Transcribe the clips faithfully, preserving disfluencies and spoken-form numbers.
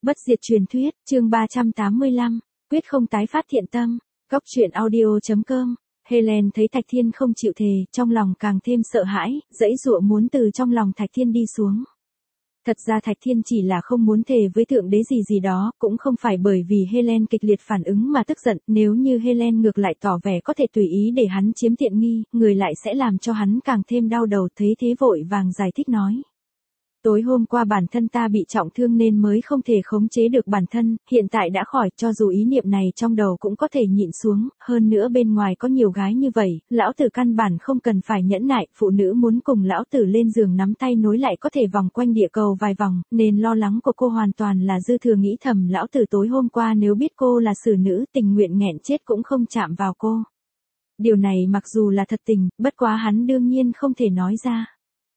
Bất diệt truyền thuyết, chương ba trăm tám mươi lăm, quyết không tái phát thiện tâm. Góc truyện audio chấm com. Helen thấy Thạch Thiên không chịu thề, trong lòng càng thêm sợ hãi, giãy giụa muốn từ trong lòng Thạch Thiên đi xuống. Thật ra Thạch Thiên chỉ là không muốn thề với thượng đế gì gì đó, cũng không phải bởi vì Helen kịch liệt phản ứng mà tức giận, nếu như Helen ngược lại tỏ vẻ có thể tùy ý để hắn chiếm tiện nghi, người lại sẽ làm cho hắn càng thêm đau đầu, thấy thế vội vàng giải thích nói. Tối hôm qua bản thân ta bị trọng thương nên mới không thể khống chế được bản thân, hiện tại đã khỏi, cho dù ý niệm này trong đầu cũng có thể nhịn xuống, hơn nữa bên ngoài có nhiều gái như vậy, lão tử căn bản không cần phải nhẫn nại, phụ nữ muốn cùng lão tử lên giường nắm tay nối lại có thể vòng quanh địa cầu vài vòng, nên lo lắng của cô hoàn toàn là dư thừa, nghĩ thầm lão tử tối hôm qua nếu biết cô là xử nữ tình nguyện nghẹn chết cũng không chạm vào cô. Điều này mặc dù là thật tình, bất quá hắn đương nhiên không thể nói ra.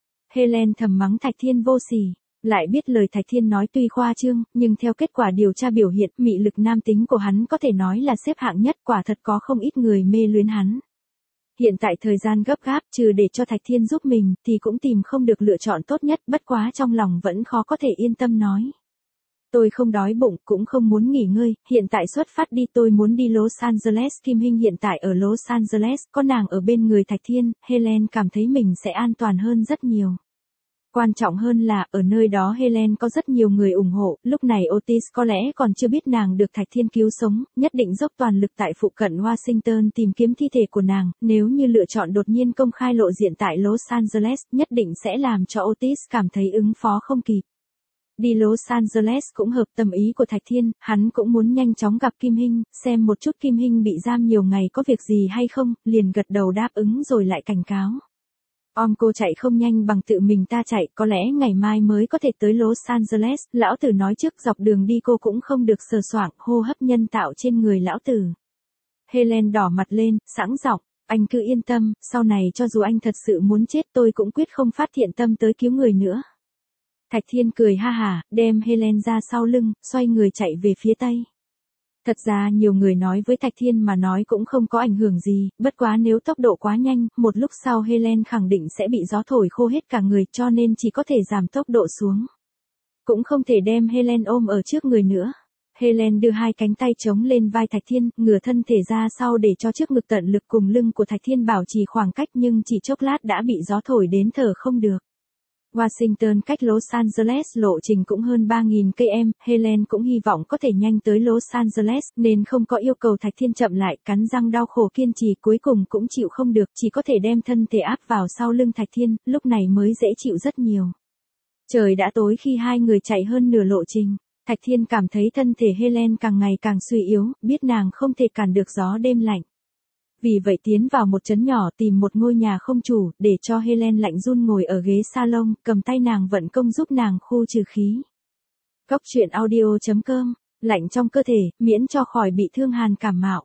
Helen thầm mắng Thạch Thiên vô sỉ, lại biết lời Thạch Thiên nói tuy khoa trương, nhưng theo kết quả điều tra biểu hiện, mị lực nam tính của hắn có thể nói là xếp hạng nhất, quả thật có không ít người mê luyến hắn. Hiện tại thời gian gấp gáp, trừ để cho Thạch Thiên giúp mình, thì cũng tìm không được lựa chọn tốt nhất, bất quá trong lòng vẫn khó có thể yên tâm nói. Tôi không đói bụng, cũng không muốn nghỉ ngơi, hiện tại xuất phát đi, tôi muốn đi Los Angeles. Kim Hinh hiện tại ở Los Angeles, có nàng ở bên người Thạch Thiên, Helen cảm thấy mình sẽ an toàn hơn rất nhiều. Quan trọng hơn là, ở nơi đó Helen có rất nhiều người ủng hộ, lúc này Otis có lẽ còn chưa biết nàng được Thạch Thiên cứu sống, nhất định dốc toàn lực tại phụ cận Washington tìm kiếm thi thể của nàng, nếu như lựa chọn đột nhiên công khai lộ diện tại Los Angeles, nhất định sẽ làm cho Otis cảm thấy ứng phó không kịp. Đi Los Angeles cũng hợp tâm ý của Thạch Thiên, hắn cũng muốn nhanh chóng gặp Kim Hinh, xem một chút Kim Hinh bị giam nhiều ngày có việc gì hay không, liền gật đầu đáp ứng rồi lại cảnh cáo. Om cô chạy không nhanh bằng tự mình ta chạy, có lẽ ngày mai mới có thể tới Los Angeles, lão tử nói trước dọc đường đi cô cũng không được sờ soạng, hô hấp nhân tạo trên người lão tử. Helen đỏ mặt lên, sẵn giọng, anh cứ yên tâm, sau này cho dù anh thật sự muốn chết tôi cũng quyết không phát thiện tâm tới cứu người nữa. Thạch Thiên cười ha hả, đem Helen ra sau lưng, xoay người chạy về phía tây. Thật ra nhiều người nói với Thạch Thiên mà nói cũng không có ảnh hưởng gì, bất quá nếu tốc độ quá nhanh, một lúc sau Helen khẳng định sẽ bị gió thổi khô hết cả người, cho nên chỉ có thể giảm tốc độ xuống. Cũng không thể đem Helen ôm ở trước người nữa. Helen đưa hai cánh tay chống lên vai Thạch Thiên, ngửa thân thể ra sau để cho trước ngực tận lực cùng lưng của Thạch Thiên bảo trì khoảng cách, nhưng chỉ chốc lát đã bị gió thổi đến thở không được. Washington cách Los Angeles lộ trình cũng hơn ba nghìn ki lô mét, Helen cũng hy vọng có thể nhanh tới Los Angeles, nên không có yêu cầu Thạch Thiên chậm lại, cắn răng đau khổ kiên trì, cuối cùng cũng chịu không được, chỉ có thể đem thân thể áp vào sau lưng Thạch Thiên, lúc này mới dễ chịu rất nhiều. Trời đã tối khi hai người chạy hơn nửa lộ trình, Thạch Thiên cảm thấy thân thể Helen càng ngày càng suy yếu, biết nàng không thể cản được gió đêm lạnh. Vì vậy tiến vào một trấn nhỏ tìm một ngôi nhà không chủ, để cho Helen lạnh run ngồi ở ghế salon, cầm tay nàng vận công giúp nàng khu trừ khí. Góc truyện audio chấm com, lạnh trong cơ thể, miễn cho khỏi bị thương hàn cảm mạo.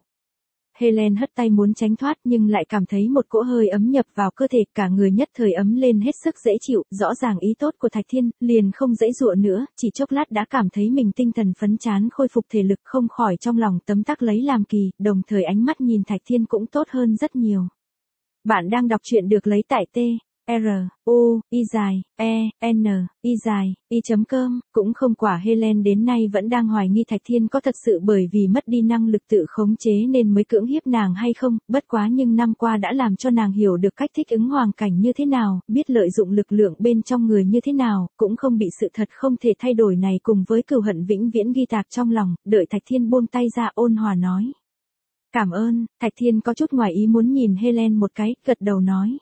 Helen hất tay muốn tránh thoát nhưng lại cảm thấy một cỗ hơi ấm nhập vào cơ thể, cả người nhất thời ấm lên hết sức dễ chịu, rõ ràng ý tốt của Thạch Thiên, liền không giãy giụa nữa, chỉ chốc lát đã cảm thấy mình tinh thần phấn chán, khôi phục thể lực, không khỏi trong lòng tấm tắc lấy làm kỳ, đồng thời ánh mắt nhìn Thạch Thiên cũng tốt hơn rất nhiều. Bạn đang đọc truyện được lấy tại T R U I dài E N I dài i chấm com. Cũng không, quả Helen đến nay vẫn đang hoài nghi Thạch Thiên có thật sự bởi vì mất đi năng lực tự khống chế nên mới cưỡng hiếp nàng hay không, bất quá nhưng năm qua đã làm cho nàng hiểu được cách thích ứng hoàn cảnh như thế nào, biết lợi dụng lực lượng bên trong người như thế nào, cũng không bị sự thật không thể thay đổi này cùng với cừu hận vĩnh viễn ghi tạc trong lòng. Đợi Thạch Thiên buông tay ra, ôn hòa nói. Cảm ơn. Thạch Thiên có chút ngoài ý muốn nhìn Helen một cái, gật đầu nói.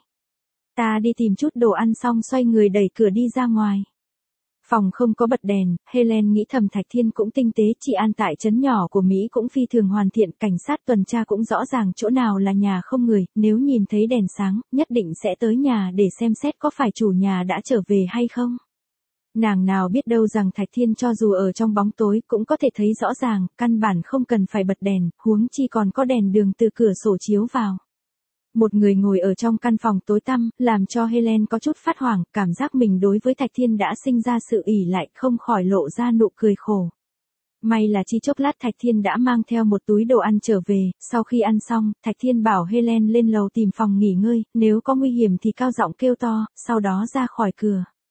Ta đi tìm chút đồ ăn, xong xoay người đẩy cửa đi ra ngoài. Phòng không có bật đèn, Helen nghĩ thầm Thạch Thiên cũng tinh tế, trị an tại trấn nhỏ của Mỹ cũng phi thường hoàn thiện, cảnh sát tuần tra cũng rõ ràng chỗ nào là nhà không người, nếu nhìn thấy đèn sáng, nhất định sẽ tới nhà để xem xét có phải chủ nhà đã trở về hay không. Nàng nào biết đâu rằng Thạch Thiên cho dù ở trong bóng tối cũng có thể thấy rõ ràng, căn bản không cần phải bật đèn, huống chi còn có đèn đường từ cửa sổ chiếu vào. Một người ngồi ở trong căn phòng tối tăm, làm cho Helen có chút phát hoảng, cảm giác mình đối với Thạch Thiên đã sinh ra sự ỷ lại, không khỏi lộ ra nụ cười khổ. May là chỉ chốc lát Thạch Thiên đã mang theo một túi đồ ăn trở về, sau khi ăn xong, Thạch Thiên bảo Helen lên lầu tìm phòng nghỉ ngơi, nếu có nguy hiểm thì cao giọng kêu to, sau đó ra khỏi cửa.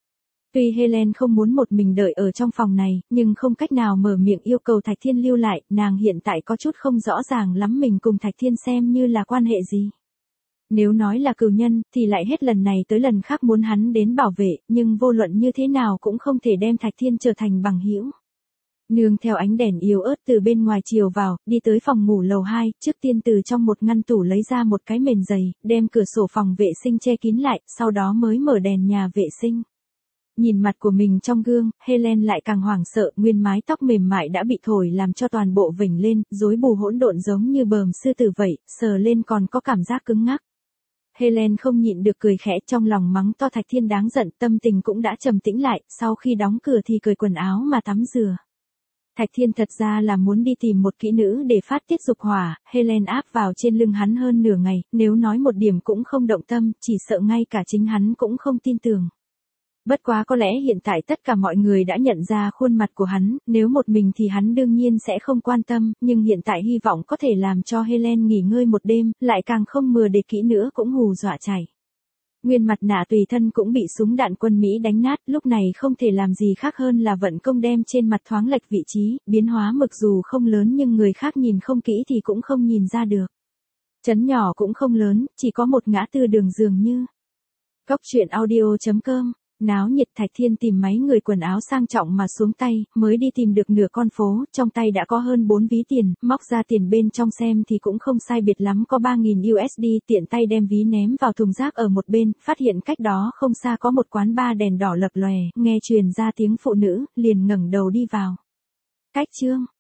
Tuy Helen không muốn một mình đợi ở trong phòng này, nhưng không cách nào mở miệng yêu cầu Thạch Thiên lưu lại, nàng hiện tại có chút không rõ ràng lắm mình cùng Thạch Thiên xem như là quan hệ gì. Nếu nói là cừu nhân, thì lại hết lần này tới lần khác muốn hắn đến bảo vệ, nhưng vô luận như thế nào cũng không thể đem Thạch Thiên trở thành bằng hữu. Nương theo ánh đèn yếu ớt từ bên ngoài chiều vào, đi tới phòng ngủ lầu hai, trước tiên từ trong một ngăn tủ lấy ra một cái mền dày, đem cửa sổ phòng vệ sinh che kín lại, sau đó mới mở đèn nhà vệ sinh. Nhìn mặt của mình trong gương, Helen lại càng hoảng sợ, nguyên mái tóc mềm mại đã bị thổi làm cho toàn bộ vểnh lên, rối bù hỗn độn giống như bờm sư tử vậy, sờ lên còn có cảm giác cứng ngắc. Helen không nhịn được cười khẽ, trong lòng mắng to Thạch Thiên đáng giận, tâm tình cũng đã trầm tĩnh lại, sau khi đóng cửa thì cởi quần áo mà tắm rửa. Thạch Thiên thật ra là muốn đi tìm một kỹ nữ để phát tiết dục hỏa, Helen áp vào trên lưng hắn hơn nửa ngày, nếu nói một điểm cũng không động tâm, chỉ sợ ngay cả chính hắn cũng không tin tưởng. Bất quá có lẽ hiện tại tất cả mọi người đã nhận ra khuôn mặt của hắn, nếu một mình thì hắn đương nhiên sẽ không quan tâm, nhưng hiện tại hy vọng có thể làm cho Helen nghỉ ngơi một đêm, lại càng không mừa để kỹ nữa cũng hù dọa chảy. Nguyên mặt nạ tùy thân cũng bị súng đạn quân Mỹ đánh nát, lúc này không thể làm gì khác hơn là vận công đem trên mặt thoáng lệch vị trí, biến hóa mực dù không lớn nhưng người khác nhìn không kỹ thì cũng không nhìn ra được. Chấn nhỏ cũng không lớn, chỉ có một ngã tư đường dường như. Cóc truyện audio chấm com Náo nhiệt. Thạch Thiên tìm máy người quần áo sang trọng mà xuống tay, mới đi tìm được nửa con phố, trong tay đã có hơn bốn ví tiền, móc ra tiền bên trong xem thì cũng không sai biệt lắm có ba nghìn đô la, tiện tay đem ví ném vào thùng rác ở một bên, phát hiện cách đó không xa có một quán bar đèn đỏ lập lòe, nghe truyền ra tiếng phụ nữ, liền ngẩng đầu đi vào. Cách chương